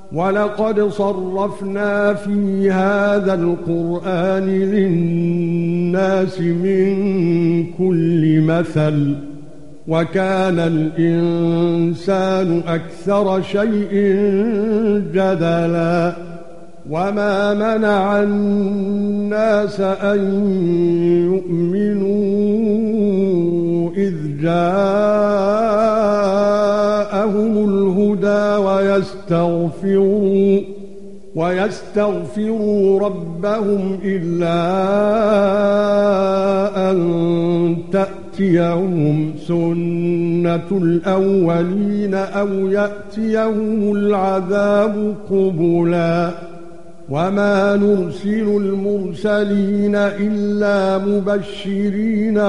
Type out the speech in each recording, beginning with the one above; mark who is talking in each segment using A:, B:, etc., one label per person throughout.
A: وَلَقَدْ صَرَّفْنَا فِي هَذَا الْقُرْآنِ لِلنَّاسِ مِنْ كُلِّ مَثَلٍ وَكَانَ الْإِنسَانُ أَكْثَرَ شَيْءٍ جَدَلًا وَمَا مَنَعَ النَّاسَ أَن يُؤْمِنُوا إِذْ جَاءَهُمُ الْهُدَى وَيَسْتَغْفِرُوا رَبَّهُمْ إِلَّا أَن تَأْتِيَهُمْ سُنَّةُ الْأَوَّلِينَ أَوْ يَأْتِيَهُمُ الْعَذَابُ قُبُلًا وَمَا نُرْسِلُ الْمُرْسَلِينَ إِلَّا مُبَشِّرِينَ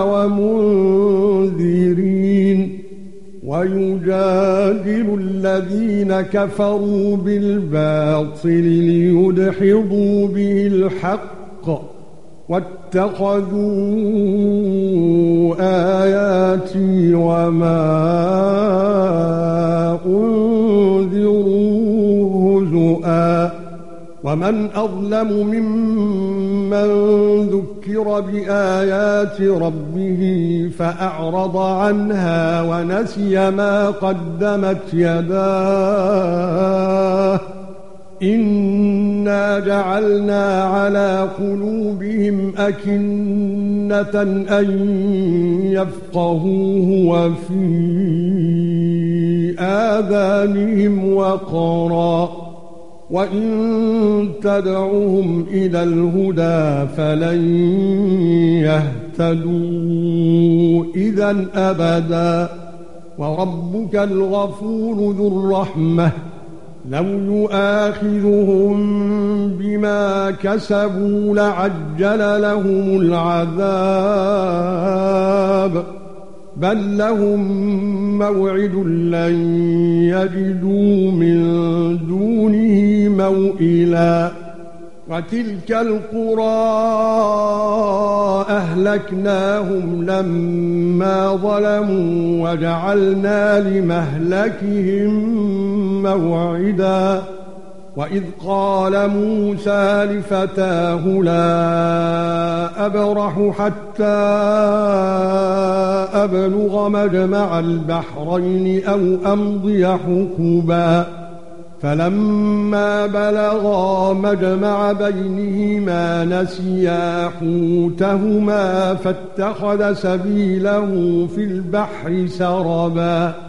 A: وَمُنذِرِينَ وَيُجَادِلُ الَّذِينَ كَفَرُوا بِالْبَاطِلِ لِيُدْحِضُوا بِهِ الْحَقَّ وَاتَّخَذُوا آيَاتِي وَمَا أُنذِرُوا هُزُوًا وَمَنْ أَظْلَمُ مِمَّنْ ذُكِّرَ بِآيَاتِ رَبِّهِ فَأَعْرَضَ عَنْهَا وَنَسِيَ مَا قَدَّمَتْ يَدَاهُ إِنَّا جَعَلْنَا عَلَى قُلُوبِهِمْ أَكِنَّةً أَن يَفْقَهُوهُ وَفِي آذَانِهِمْ وَقْرًا وَإِن تَدْعُهُمْ إِلَى الْهُدَى فَلَن يَهْتَدُوا إِذًا أَبَدًا وَرَبُّكَ الْغَفُورُ ذُو الرَّحْمَةِ لَوْ يُؤَاخِذُهُم بِمَا كَسَبُوا لَعَجَّلَ لَهُمُ الْعَذَابَ بَل لَّهُم مَّوْعِدٌ لَّن يَجِدُوا مِن دُونِهِ مَوْئِلًا وَتِلْكَ الْقُرَىٰ أَهْلَكْنَاهُمْ لَمَّا ظَلَمُوا وَجَعَلْنَا لِمَهْلِكِهِم مَّوْعِدًا وَإِذْ قَالَ مُوسَى لِفَتَاهُ لَا أَبْرَحُ حَتَّى أَبْلُغَ مَجْمَعَ الْبَحْرَيْنِ أَوْ أَمْضِيَ حُقُبًا فَلَمَّا بَلَغَا مَجْمَعَ بَيْنِهِمَا نَسِيَا حُوتَهُمَا فَاتَّخَذَ سَبِيلَهُ فِي الْبَحْرِ سَرَبًا